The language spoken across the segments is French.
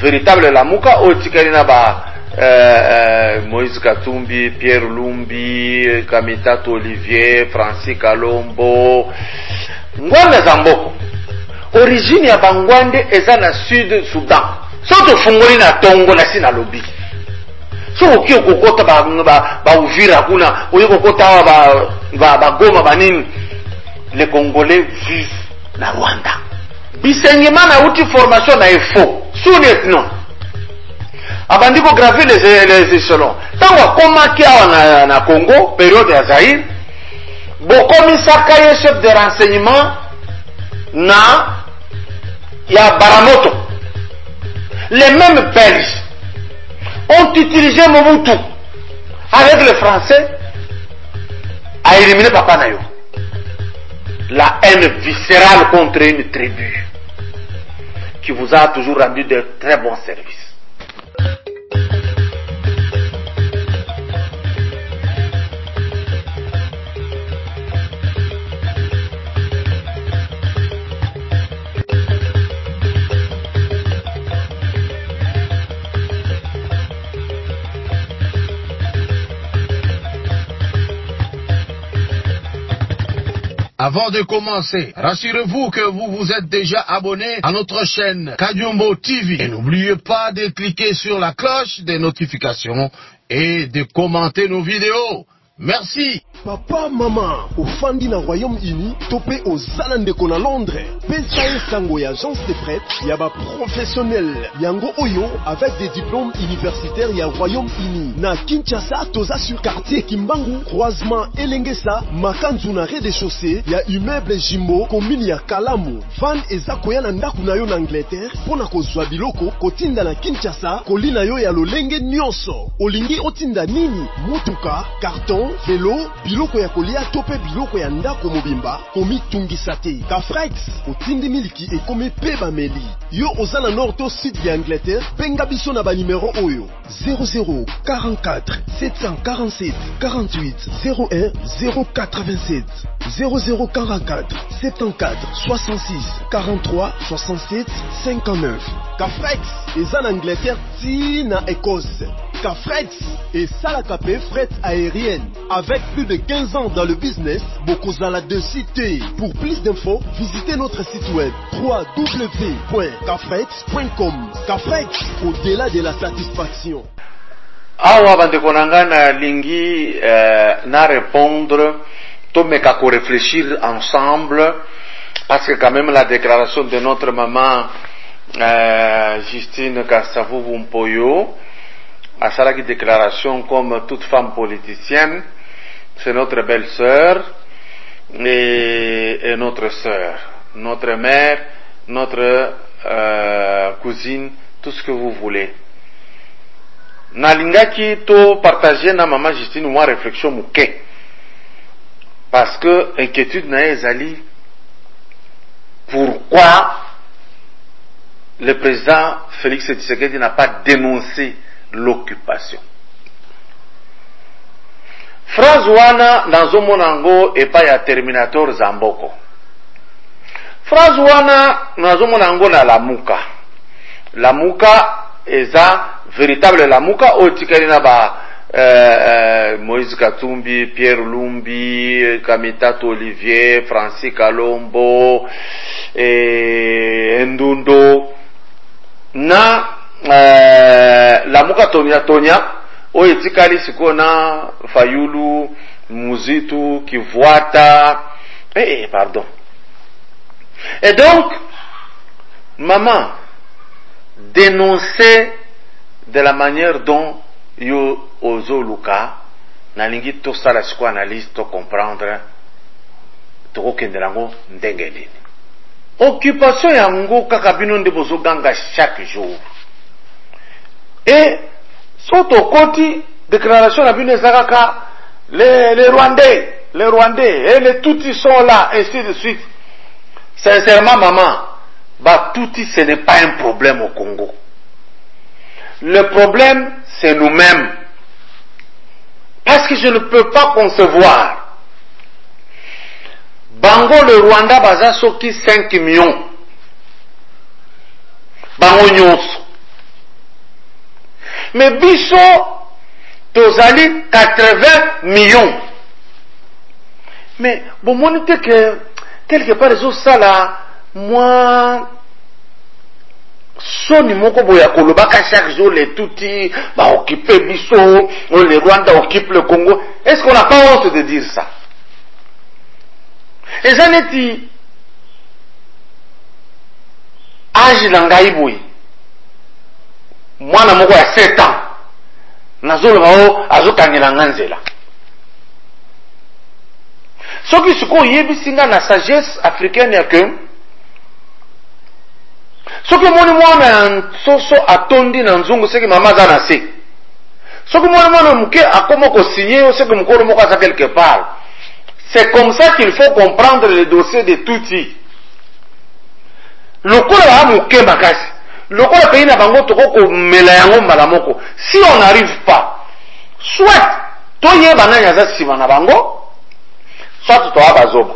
véritable lamuka otikali na ba Moïse Katumbi, Pierre Lumbi, Kamitato Olivier, Francis Kalombo, Ngwanda Zamboko. Origine ya Bangwande eza na Sud Sudan. Soto fungoli na Tongo na sina lobi. So okio kokota ba Uvira kuna, oyo kokota ba Goma banini. Les Congolais vivent na Rwanda. Bisengi mana uti formation na efo. Sounet non. Abandiko graver les échelons. Tango komaki awa na Congo, période ya Zaïre, bokomi sakaye chef de renseignement na ya Baramoto. Les mêmes Belges ont utilisé Mobutu avec les Français à éliminer Papa Nayo. La haine viscérale contre une tribu qui vous a toujours rendu de très bons services. Avant de commencer, rassurez-vous que vous vous êtes déjà abonné à notre chaîne Kadiombo TV. Et n'oubliez pas de cliquer sur la cloche des notifications et de commenter nos vidéos. Merci. Papa, maman, au Fandi na Royaume-Uni, topé aux Zalandeko na Londres. PSAE Sango ya agence de prêt, yaba professionnel. Yango Oyo, avec des diplômes universitaires ya Royaume-Uni. Na Kinshasa, toza sur quartier Kimbangu, croisement Elengesa, Makanzu na rez-de-chaussée, ya immeuble Jimbo, commune ya Kalamu. Van eza koya na ndaku na yo na Angleterre, pona kozwa biloko, kotinda na Kinshasa, kolina yo ya lolenge nyonso. Olingi otinda nini? Mutuka, carton, vélo, biloko ya kolia tope biloko ya ndako mobimba komi tungisa te. Kafrex otindi miliki e komi peba meli. Yo ozana nord to sud ya Angleterre, benga biso na ba numéro oyo 0044 747 48 01 087 0044 74 66 43 67 59. Kafrex eza na Angleterre ti na Écosse. Kafrex et Salakapé fret aérienne. Avec plus de 15 ans dans le business, Bokozala de cité. Pour plus d'infos, visitez notre site web www.kafrex.com. Kafrex, au-delà de la satisfaction. Awa bandekonanga na lingi na répondre, tomeka ko réfléchir ensemble, parce que quand même la déclaration de notre maman Justine Kassavou Mpoyo, à sa déclaration comme toute femme politicienne, c'est notre belle-sœur et notre sœur, notre mère, notre cousine, tout ce que vous voulez. Nalingaki to partager na maman Justine moi réflexion mouké, parce que inquiétude na ezali pourquoi le président Félix Tshisekedi n'a pas dénoncé l'occupation. Phrase wana nazo monango epa ya Terminator Zamboko. Phrase wana nazo monango na Lamuka. Lamuka eza véritable Lamuka otikali na ba Moïse Katumbi, Pierre Lumbi, Kamitato Olivier, Francis Kalombo, Ndundo na Lamuka Tonya oyo etikali siko na Fayulu, Muzitu, Kivuata, pardon. Et donc, maman, dénoncer de la manière dont yo ozoluka, nalingi to sala siko analyse to comprendre, to kendelango ndenge nini. Occupation yango kaka bino nde bozoganga chaque jour. Et soto koti déclaration na bino ezakaka les Rwandais, et les Tutsis sont là, ainsi de suite. Sincèrement, maman, bah Tutsis ce n'est pas un problème au Congo. Le problème, c'est nous-mêmes. Parce que je ne peux pas concevoir. Bango le Rwanda baza soki 5 millions. Bango nyonso. Mais biso tozali 80 millions. Mais bon, mon idée que quelque part les autres ça là, moi soni moko boya kolobaka chaque jour les touti va occuper biso, le Rwanda occupe le Congo. Est-ce qu'on n'a pas honte de dire ça? Et ça n'est dit âge langai boy. Moi na moko ya 7 ans. Nazolo bao azokangela nganzela. Soki suko yebi singa na sagesse africaine ya que soki moni mwana soso atondi na nzungu seki mama za na se. Soki moni mwana muke akoma ko signer seki mukoro moko aza quelque part. C'est comme ça qu'il faut comprendre le dossier de Tuti. Lokola ba muke makasi. Lokola pays na bango toko mela yango mbala moko. Si on n'arrive pas, soit to yeba na nyaza sima na bango, soit to abazoba.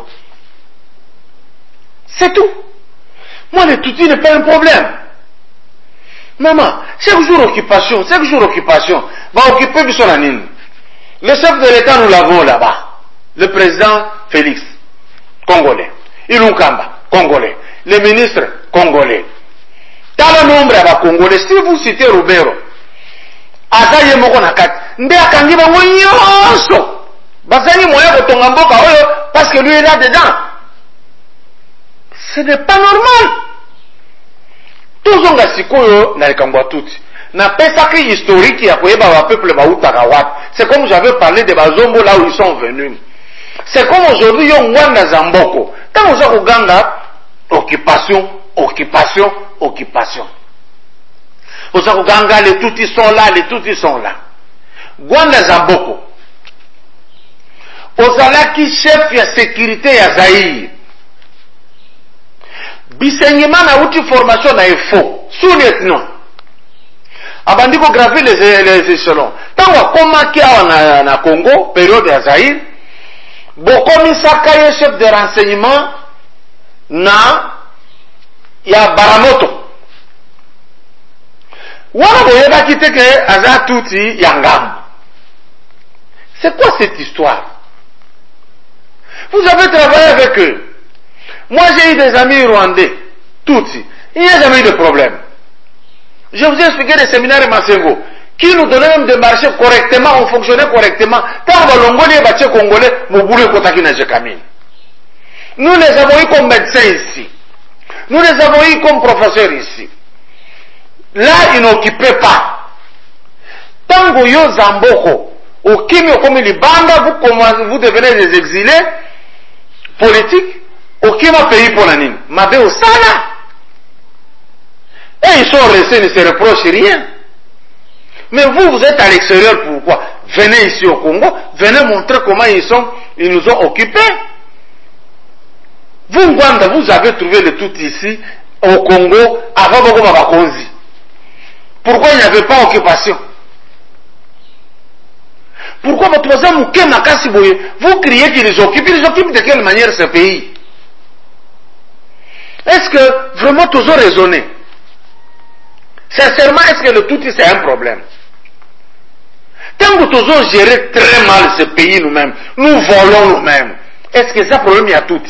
C'est tout. Moi, le Tutsi n'est pas un problème. Maman, chaque jour occupation. Va occuper Bissonanine. Le chef de l'État, nous l'avons là-bas. Le président Félix, congolais. Ilunkamba, congolais. Le ministre, congolais. Dans le nombre de congolais, si vous citez Roubero, Azaye Moko Nakat, Ndea Kangiba Mouyoso, Bazani Moya Botongamboka Oyo, parce que lui est là dedans. Ce n'est pas normal. Tozonga sikoyo na likangwa tuti. Na pesa ki historique ya koyeba wa peuple ba utaka wat. C'est comme j'avais parlé de bazombo là où ils sont venus. C'est comme aujourd'hui yo ngwanda zamboko. Quand on a Uganda, occupation. On a Uganda, les tutis sont là. Gwanda zamboko. Ozalaki chef ya sécurité ya Zaïre. Bisengima na uti formation na efo sous-lieutenant abandiko gravir les échelons tango komaki awa na Congo période ya Zaïre bokomisaka ye chef de renseignement na ya Baramoto wana boyebaki te ke aza tuti ya ngambo. C'est quoi cette histoire? Vous avez travaillé avec eux. Moi, j'ai eu des amis rwandais, Tutsi. Il n'y a jamais eu de problème. Je vous ai expliqué des séminaires Massengo, qui nous donnaient même de marcher correctement, on fonctionnait correctement. Quand on va l'ongolais, les congolais, nous les avons eu comme médecins ici. Nous les avons eu comme professeurs ici. Là, ils n'occupaient pas. Tango yo zamboko, au Kimi, comme les bandes, vous devenez des exilés politiques. Aucun pays pour la Nîmes. Mabé au Sana. Et ils sont restés, ils ne se reprochent rien. Mais vous êtes à l'extérieur, pourquoi? Venez ici au Congo, venez montrer comment ils nous ont occupés. Vous, Ngwanda, vous avez trouvé le tout ici, au Congo, avant Boko Bakonzi. Pourquoi il n'y avait pas occupation? Pourquoi vous criez qu'ils occupent? Ils occupent de quelle manière ce pays? Est-ce que vraiment tous ont raisonné? Sincèrement, est-ce que le tout c'est un problème? Tant que tous ont géré très mal ce pays nous-mêmes, nous volons nous-mêmes, est-ce que ça problème y a tout?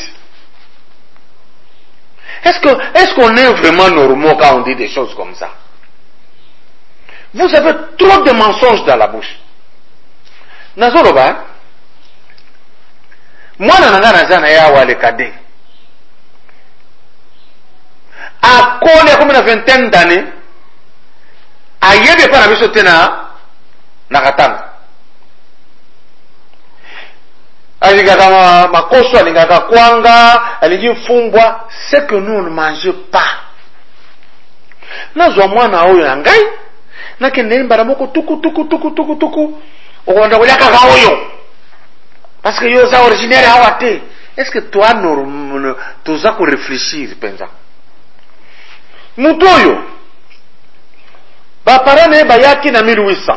Est-ce qu'on est vraiment normaux quand on dit des choses comme ça? Vous avez trop de mensonges dans la bouche. Nazoroba, moi nanana yawa le cadet. A kone comme une vingtaine d'années, a yebe pas la biso tena na katanga. Alingaka makoso, alingaka kwanga, alingi fumbwa, c'est que nous ne mangeons pas. Nazwa mwana oyo na ngai, na kende mbara moko tuku. Okonda koyaka ka oyo. Parce que yo za originaire awate. Est-ce que toi tu as ko réfléchir penza? Mutoyo baparane bayaki na 1800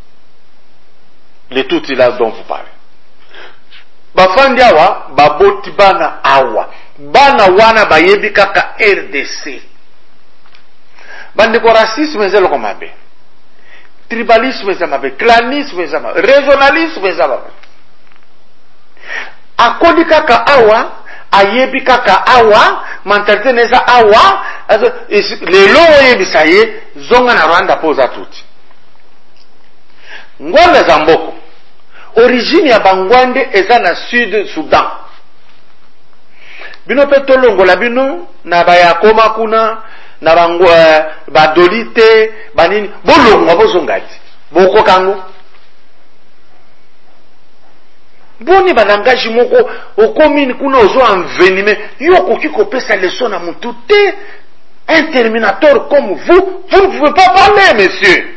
les tout là dont vous parlez bafandi awa baboti bana awa bana wana bayebi kaka RDC bandeko racisme ezelo komabe tribalisme ezamabe, clanisme ezamabe, régionalisme ezamabe. Akodi kaka awa, ayebi kaka awa, mentalité neza awa, lelo oyebisa ye, zonga na Rwanda poza tuti. Ngwanda za mboko, origine ya bangwande eza na Sud Sudan. Bino pe tolongola bino, na bayakoma kuna, na badolite, banini, bolongwa bozongati, boko kango. Boni balangaji moko okomini kuna ozo envenime yoko kiko pesa leçon na mutu te. Un terminateur comme vous ne pouvez pas parler, monsieur.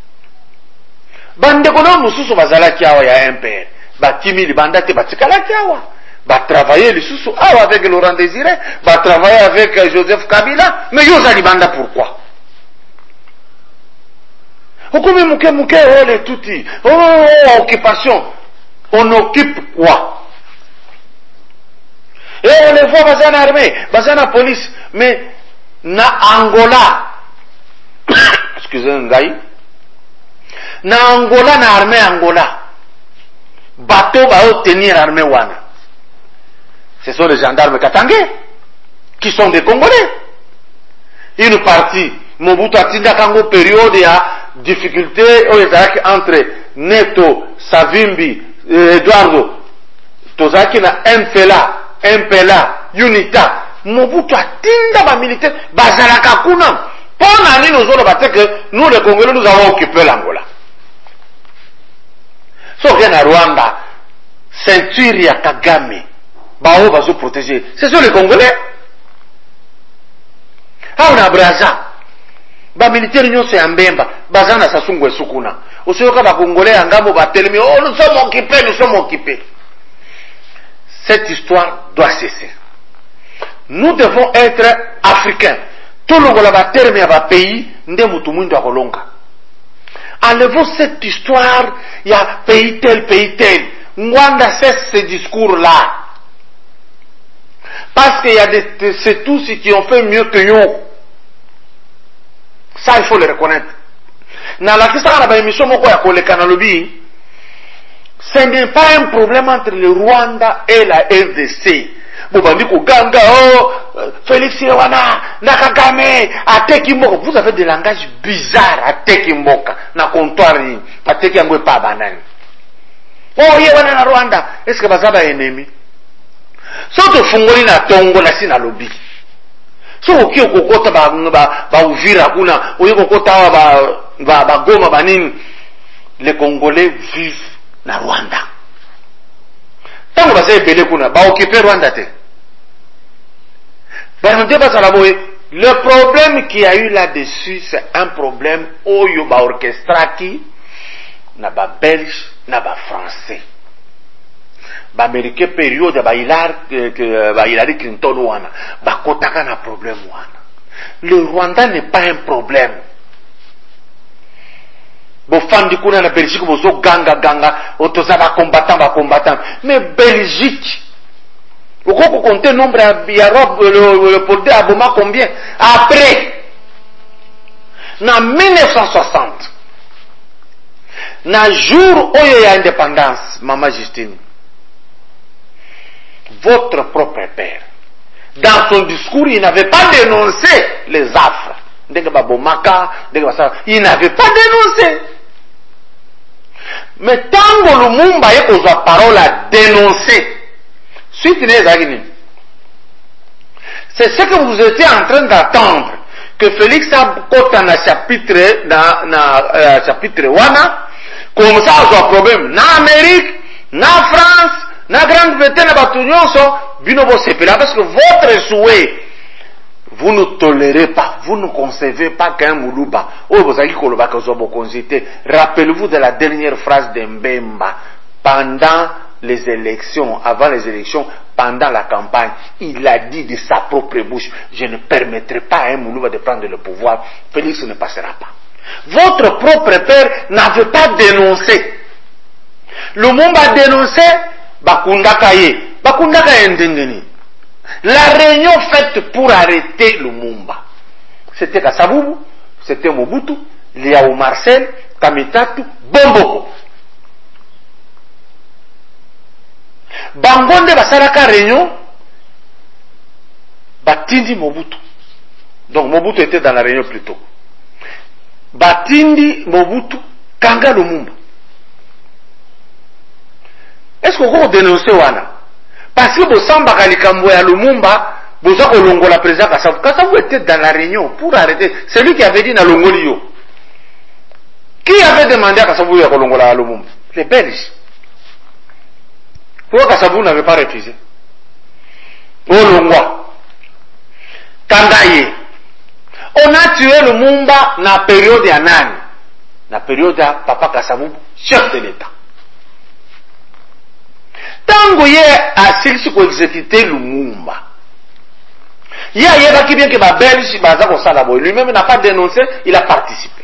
Bande kono mususu bazala kiawa ya MPR ba kimili bandate batikala kiawa ba travailler lisusu awa avec Laurent Désiré, ba travailler avec Joseph Kabila, mais yo zali banda pourquoi? Okome muke ole tuti. Oh, occupation. On occupe quoi? Et on les voit dans l'armée, dans la police, mais na Angola, excusez-moi, na Angola, na armée Angola, bateau va obtenir l'armée wana. Ce sont les gendarmes katangais, qui sont des Congolais. Une partie, Mobutu Atinda Kango, période, il y a difficulté entre Neto, Savimbi, Eduardo, tozaki na MPLA, UNITA, Mobutu atinda ba militaire, bazalaka kuna. Pona nini ozolo bate que nous les Congolais nous avons occupé l'Angola. So rien à Rwanda, ceinture ya Kagame, bao bazo protéger. Ce sont les Congolais. Ah on a Braza. Ba militaire nyonso ya Mbemba, bazana Sassou Sukuna. Osoyoka ba Congolais angamo ba telemi, oh nous sommes occupés. Cette histoire doit cesser. Nous devons être africains. Tout le monde va terminer à pays, nde mutu mwindu akolonga. Enlevons cette histoire, il y a pays tel. Ngwanda cesse ce discours-là. Parce qu'il y a c'est tous ceux qui ont fait mieux que nous. Ça, il faut le reconnaître. Dans la question de la émission, ce n'est pas un problème entre le Rwanda et la RDC. Félix Wana, Nakagame, Ateki Mboka. Vous avez des langages bizarres, Ateki Mboka, na comptoir, Ateki Mboka pas banane. Oh, Yewana na Rwanda, est-ce que Bazaba est ennemi? Soto fungoli na tongo na sina lobby. So uki okokota ba Uvira kuna, uki okokota ba Goma banini. Les Congolais vivent na Rwanda. Tango basa ebele kuna, ba occuper Rwanda te. Le problème qu'il y a eu là-dessus, c'est un problème oyo ba orchestraki na ba belge na ba français. Ba américain période ba Hillary Clinton wana ba kotaka na problème wana. Le Rwanda n'est pas un problème. Bofandi kuna na Belgique bozo ganga otoza ba combattant mais Belgique vous comptez le nombre le policier à Boma combien? Après, en 1960, dans le jour où il y a indépendance, Maman Justine, votre propre père, dans son discours, il n'avait pas dénoncé les affres. Il n'avait pas dénoncé. Mais tant que le monde a la parole à dénoncer, c'est ce que vous étiez en train d'attendre, que Félix a côté dans chapitre wana, comme ça on a problème na Amérique, na France, na Grande-Bretagne, na Batunyoso, binobo sepela, parce que votre souhait, vous ne tolérez pas, vous ne concevez pas qu'un Moulouba, rappelez-vous de la dernière phrase d'Mbemba, pendant les élections, avant les élections, pendant la campagne, il a dit de sa propre bouche, je ne permettrai pas à un Moulouba de prendre le pouvoir, Félix ne passera pas. Votre propre père n'avait pas dénoncé. Le monde a dénoncé, Bakundaka Ndengeni. La réunion faite pour arrêter Lumumba, c'était Kassaboubou, c'était Mobutu, Liao Marcel, kamitatu bomboko bangonde basalaka réunion batindi Mobutu. Donc Mobutu était dans la réunion plus tôt. Batindi Mobutu Kanga Lumumba. Est-ce qu'on peut dénoncer wana? Parce que Bosamba Kalikambo ya Lumumba, Bosako Longola président Kassavou. Kassavou était dans la réunion pour arrêter. C'est lui qui avait dit na Longolio. Qui avait demandé à Kassavou ya Longola Lumumba? Les Belges. Pourquoi Kassavou n'avait pas refusé? Olongwa. Kangaye. On a tué Lumumba dans la période de Nani. La période de Papa Kassavou, chef de l'État. Tango ye a silsi ko exécuter Lumumba. Il y a qui bien que ma Belge, lui-même n'a pas dénoncé, il a participé.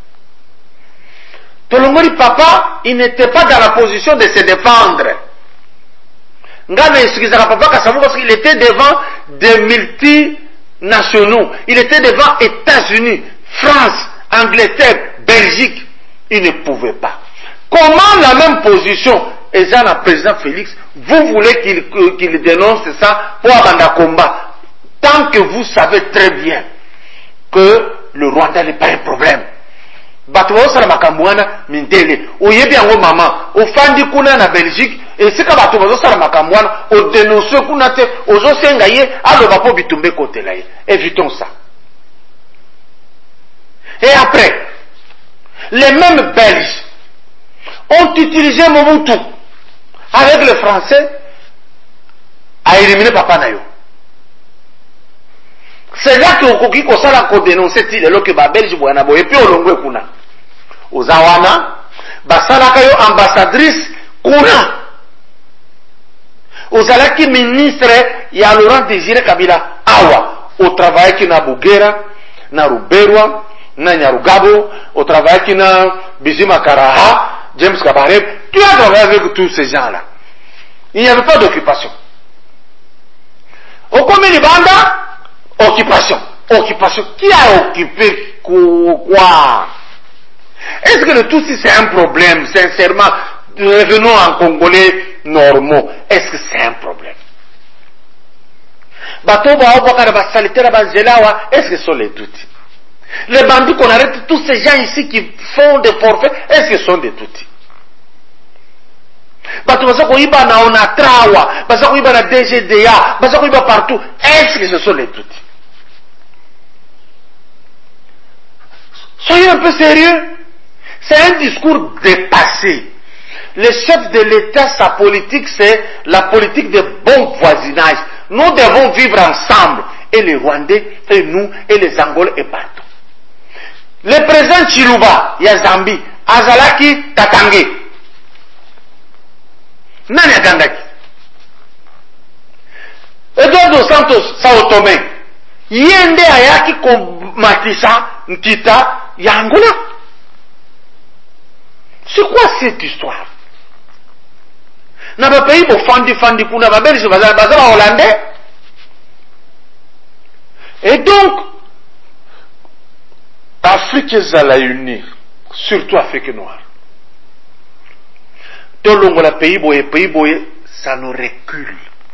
Tolongoli Papa, il n'était pas dans la position de se défendre. Ngana excusera Papa Kassavou parce qu'il était devant des multinationaux. Il était devant États-Unis, France, Angleterre, Belgique. Il ne pouvait pas. Comment la même position est dans le président Félix, vous voulez qu'il dénonce ça pour abandonner combat, tant que vous savez très bien que le Rwanda n'est pas un problème. Batuwa sala makambuana mindele. Oyebi yango mama, ofandi kuna na Belgique, et c'est que batuwa sala makambuana, o dénonce kuna te, ozo senga ye, aloba po bitumbe kote la ye. Évitons ça. Et après, les mêmes Belges ont utilisé Mobutu avec les Français à éliminer Papa Nayo. C'est là que Okoki Kosala ko dénoncer ti le loke ba Belge boana boye puis olongwe kuna. Ozawana basalaka yo ambassadrice kuna. Ozalaki ministre ya Laurent Désiré Kabila awa au travail qui na Bugera, na Ruberwa, na Nyarugabo, au travail qui na Bizima Karaha, James Kabareb, tu as travaillé avec tous ces gens-là. Il n'y avait pas d'occupation. Au Komini Banda, occupation. Occupation. Qui a occupé quoi? Est-ce que le Tutsi c'est un problème? Sincèrement, revenons en Congolais normaux. Est-ce que c'est un problème? Est-ce que ce sont les Tutsis? Les bandits qu'on arrête, tous ces gens ici qui font des forfaits, est-ce que ce sont des Tutsis? Basako Iba na Onatrawa, Basako Iba na DGDA, Basako Iba partout, est-ce que ce sont les Tutsis? Soyez un peu sérieux. C'est un discours dépassé. Le chef de l'État, sa politique, c'est la politique de bon voisinage. Nous devons vivre ensemble. Et les Rwandais, et nous, et les Angolais, et partout. Le président Chiluba, il y a Zambie, Azalaki, Katange. Nani Agandaki. Eduardo Santos, Sao Tomé. Yende Ayaki, Matissa, Nkita, Yangola. C'est quoi cette histoire? N'a pas pays pour Fandi Kuna, ma belle, je vais à Hollandais. Et donc, Afrique est à la unir, surtout Afrique noire. Tout le monde pays boye, ça nous recule.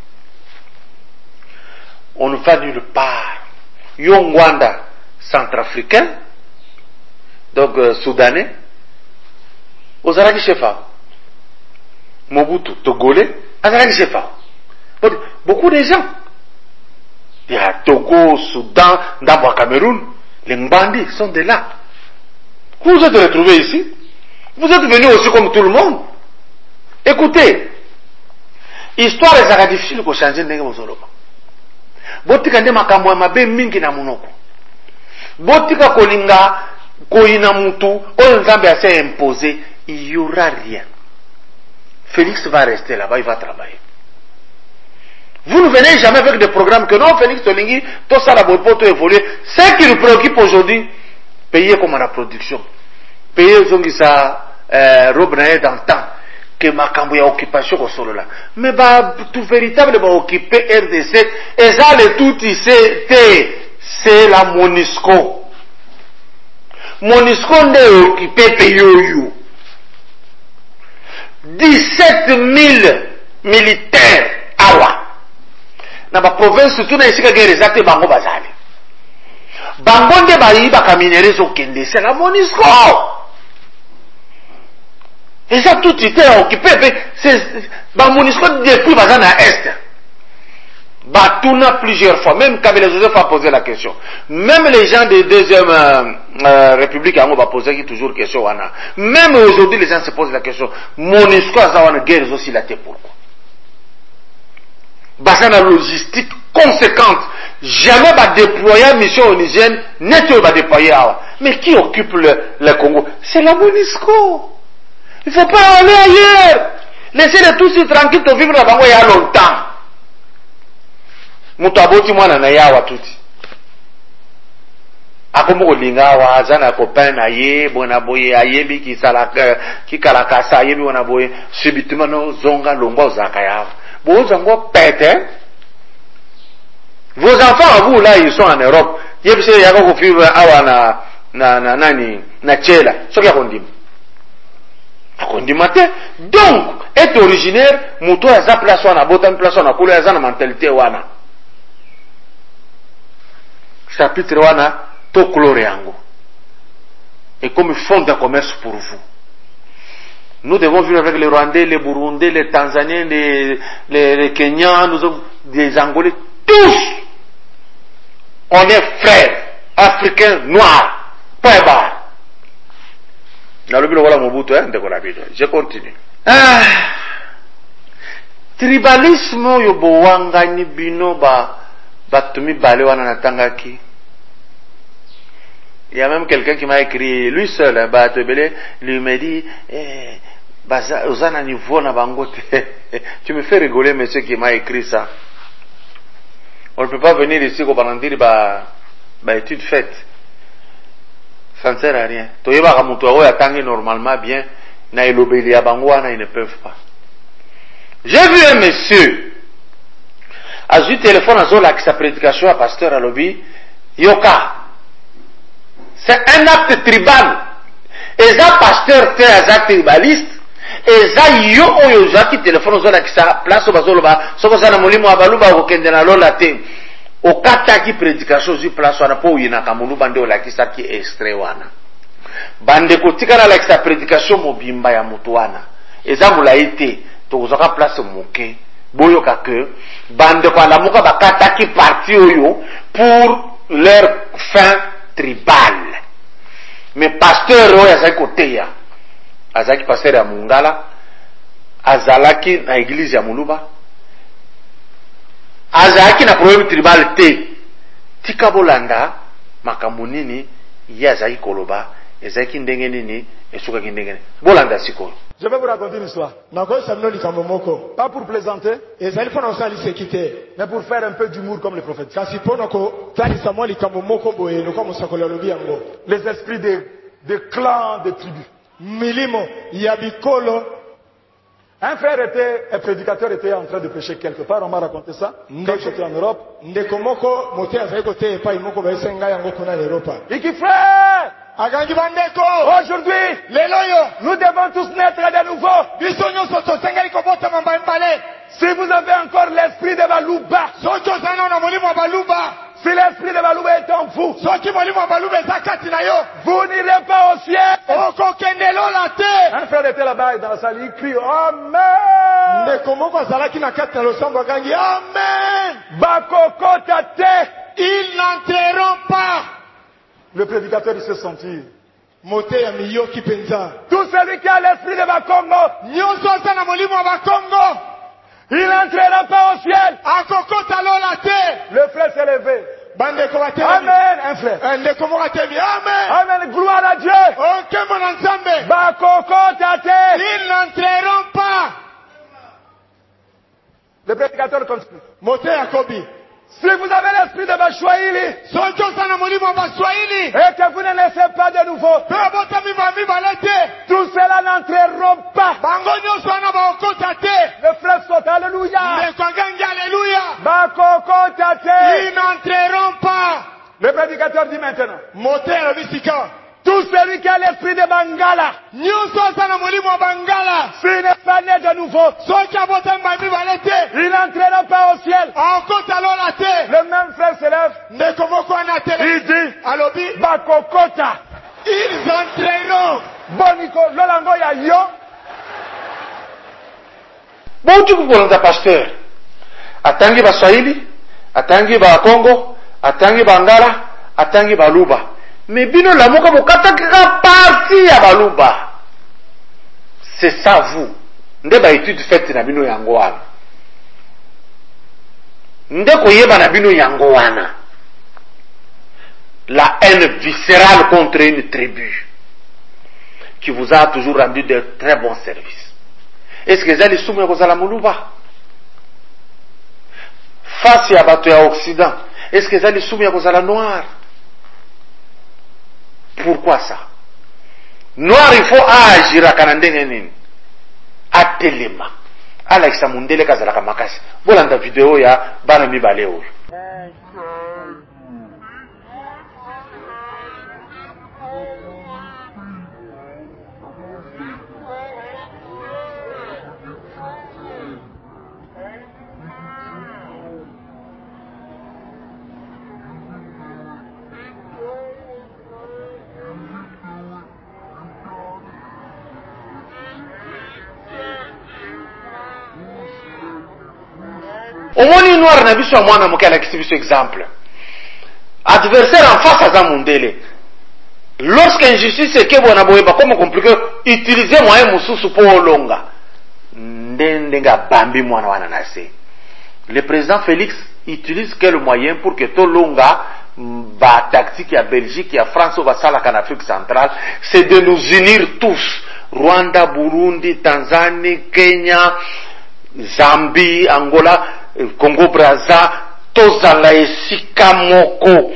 On ne va nulle part. Yongwanda, centrafricain, donc soudanais, Ozaraki Shefa, Mobutu, Togolais, Azaraki Shefa. Beaucoup de gens. Il y a Togo, Soudan, d'abord Cameroun, les Mbandi sont de là. Vous vous êtes retrouvés ici. Vous êtes venus aussi comme tout le monde. Écoutez, histoire est difficile pour changer de choses. Botika nde makambo ya mabe mingi na munoko. Botika kolinga koina mutu oyo nzambe a s'est imposé, il y aura rien. Félix va rester là-bas, il va travailler. Vous ne venez jamais avec des programmes que non, Félix Tolingi, tout ça la bonne tout évoluer. Ce qui nous préoccupe aujourd'hui, payer comme la production. Payer ça, robe dans le temps. Que ma cambo ya occupation au solo là. Mais bah, tout véritable va occuper RDC. Et ça, le tout ici, c'est la Monisco. MONUSCO nde occupé pays yoyo. 17 000 militaires awa. Na ba province tout na esika guerre ezate bango bazali. Bango nde bayi bakaminere zo kende c'est la MONUSCO. Et ça tout était occupé. C'est ba MONUSCO depuis bazana est. Batuna plusieurs fois, même Kabila Joseph a posé la question. Même les gens de deuxième République va poser toujours question. Même aujourd'hui, les gens se posent la question. MONUSCO a une guerre aussi la tête pourquoi? Bassin la logistique conséquente. Jamais va déployer mission onusienne, net va déployer. Mais qui occupe le Congo? C'est la MONUSCO. Il ne faut pas aller ailleurs. Laissez-les tous tranquilles de vivre là-bas il y a longtemps. Mutaboti mwana na yawa tuti. Akomo kolinga wa azana copain na ye bona boye ayebi ki salaka ki kalakasa ayebi bona boye subitement no zonga longwa zaka yawa. Bo zongo pète. Vos enfants à vous là ils sont en Europe. Yebise yako ko vivre awa na chela. Soki akondima. Akondima te. Donc est originaire muto ya za place wana botan place wana kula ya za na mentalité wana. Chapitre wana to couleur yango. Et comme fonds de commerce pour vous. Nous devons vivre avec les Rwandais, les Burundais, les Tanzaniens, les Kenyans, nous avons des Angolais, tous. On est frères, africains, noirs. Point barre. Dans le bureau, voilà mon bout, je continue. Tribalisme, yobo wanga ni bino batumi bale wana natangaki. Il y a même quelqu'un qui m'a écrit, lui seul, lui m'a dit, Ozana niveau na bangote. Tu me fais rigoler, monsieur qui m'a écrit ça. On ne peut pas venir ici pour dire, étude faite. Ça ne sert à rien. Toyeba Ramutoaro attendent normalement bien, na elobeli abangwana, ils ne peuvent pas. J'ai vu un monsieur, a eu téléphone à Zola qui sa prédication à pasteur à lobby, Yoka. C'est un acte tribal. Et ça, pasteur, fait un acte tribaliste. Et ça, yo qui téléphone Zola qui sa place au bazoloba, sauf que ça n'a molimo à baluba ou kendena lola te. Au kata qui prédication sur place wana po yina kamulu bande o la qui sa qui extrait wana. Bande kotika na la qui sa prédication mobimba ya mutu wana. Et ça, moulaïté, tokozaka place moke. Boyoka que bande kwa la muka bakata ki parti oyo pour leur fin tribale. Mais pasteur oyo azaki koteya azaki pasteur ya Mungala azalaki na église ya Muluba azalaki na problème tribal te tika bolanda makambo nini ye azaki koloba ezaki ndenge nini esukaki ndenge nini bolanda sikoyo. Je vais vous raconter une histoire. Pas pour plaisanter, mais pour faire un peu d'humour comme les prophètes. Les esprits de clans, de tribus. Un frère un prédicateur était en train de prêcher quelque part, on m'a raconté ça. Quand j'étais en Europe. Il dit frère, aujourd'hui, nous devons tous naître de nouveau. Si vous avez encore l'esprit de Balouba, si l'esprit de Balouba est en vous, vous n'irez pas au ciel. Un frère était là-bas dans la salle, il crie Amen. Bakokotate. Ils n'entreront pas. Le prédicateur il s'est senti. Tout celui qui a l'esprit de Bakongo, il n'entrera pas au ciel. Le frère s'est levé. Amen, un frère. Amen, gloire à Dieu. Ils n'entreront pas. Le prédicateur continue. Si vous avez l'esprit de Bashwaili et que vous ne laissez pas de nouveau, tout cela n'entreront pas. Le frère saute, alléluia. Ils n'entreront pas. Le prédicateur dit maintenant, tous Tout celui qui a l'esprit de Bangala, s'il n'est pas né de nouveau, il n'entrera pas au ciel. Le même frère se lève. Il dit, Bakokota. Ils entreront. Boniko, Lolango ya yo. Bon, tu peux prendre un pasteur. Atangi ba Swahili, atangi ba Congo, atangi ba Ngala, atangi ba Luba. Mais bino la moka bokata kaka parti ya baluba. C'est ça vous. Nde ba étude faite na bino yango wana. Nde koyeba na bino yango wana. La haine viscérale contre une tribu qui vous a toujours rendu de très bons services. Est-ce que zali sumu ya kozala muluba? Face ya bato ya Occident, est-ce que zali sumu ya kozala noir? Pourquoi ça? Noir, il faut agir à Kanandengeni. Atelema. Alexa Mundele Kazalaka Makasi. Voilà la vidéo ya Banami Baleo. Omoni noir na biso mwana moke ala kisibiso exemple. Adversaire en face à Zamundele. Lorsque injustice est que bona boyeba comme compliqué, utiliser moyen mususu po olonga. Ndenga bambi mwana wana nase. Le président Félix utilise quel moyen pour que Tolonga ba tactique ya Belgique ya France va sala en Afrique centrale, c'est de nous unir tous. Rwanda, Burundi, Tanzanie, Kenya, Zambie, Angola, Congo Brazza, tozala esika moko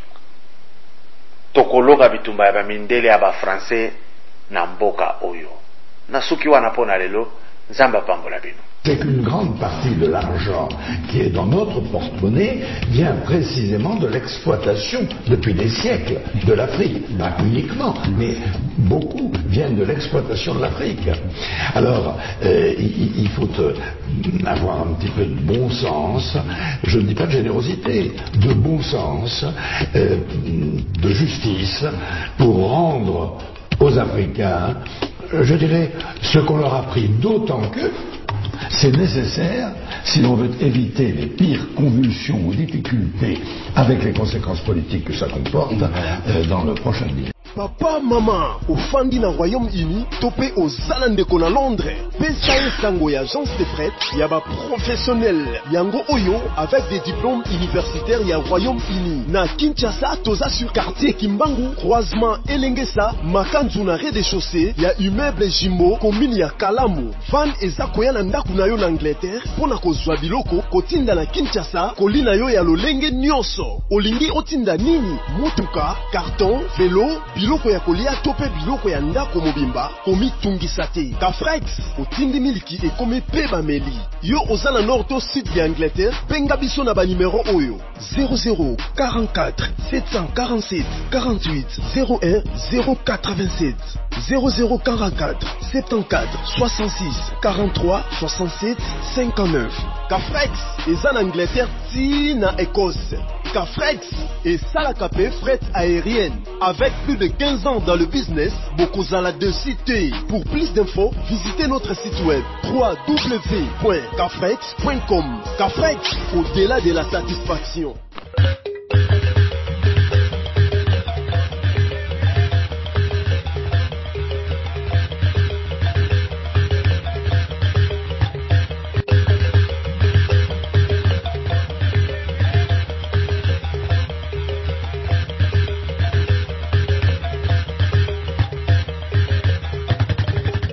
tokologa bitumba ya bamindele ya ba français na mboka oyo. Nasuki wana pona lelo nzamba pambola bino. C'est qu'une grande partie de l'argent qui est dans notre porte-monnaie vient précisément de l'exploitation depuis des siècles de l'Afrique. Pas uniquement, mais beaucoup viennent de l'exploitation de l'Afrique. Alors, il faut avoir un petit peu de bon sens, je ne dis pas de générosité, de bon sens, de justice, pour rendre aux Africains, je dirais, ce qu'on leur a pris, d'autant que c'est nécessaire si l'on veut éviter les pires convulsions ou difficultés avec les conséquences politiques que ça comporte dans le prochain millénaire. Papa, maman, au Fandi na Royaume-Uni, topé aux Zalandeko na Londres. PSAE Sango y agence de prêt, yaba professionnel. Yango Oyo, avec des diplômes universitaires y a Royaume-Uni. Na Kinshasa, toza sur quartier Kimbangu, croisement Elengesa, Makanzu na rez-de-chaussée, y a immeuble Jimbo, commune ya Kalamu. Van eza koya na ndaku na yo na Angleterre, pona kozwa biloko, kotinda na Kinshasa, kolina yo ya lolenge nyonso. Olingi otinda nini? Mutuka, carton, vélo, biloko ya kolia tope biloko ya ndako mobimba komi tungisa te. Kafrex otindi miliki ekomi pe bameli. Yo ozala nord to sud ya Angleterre, benga biso na ba numéro oyo 00 44 747 48 01 087 00 44 74 66 43 67 59. Kafrex eza na Angleterre ti na Écosse. Kafrex et Salakapé fret aérienne. Avec plus de 15 ans dans le business, Bokozala de cité. Pour plus d'infos, visitez notre site web www.kafrex.com. Kafrex, au-delà de la satisfaction.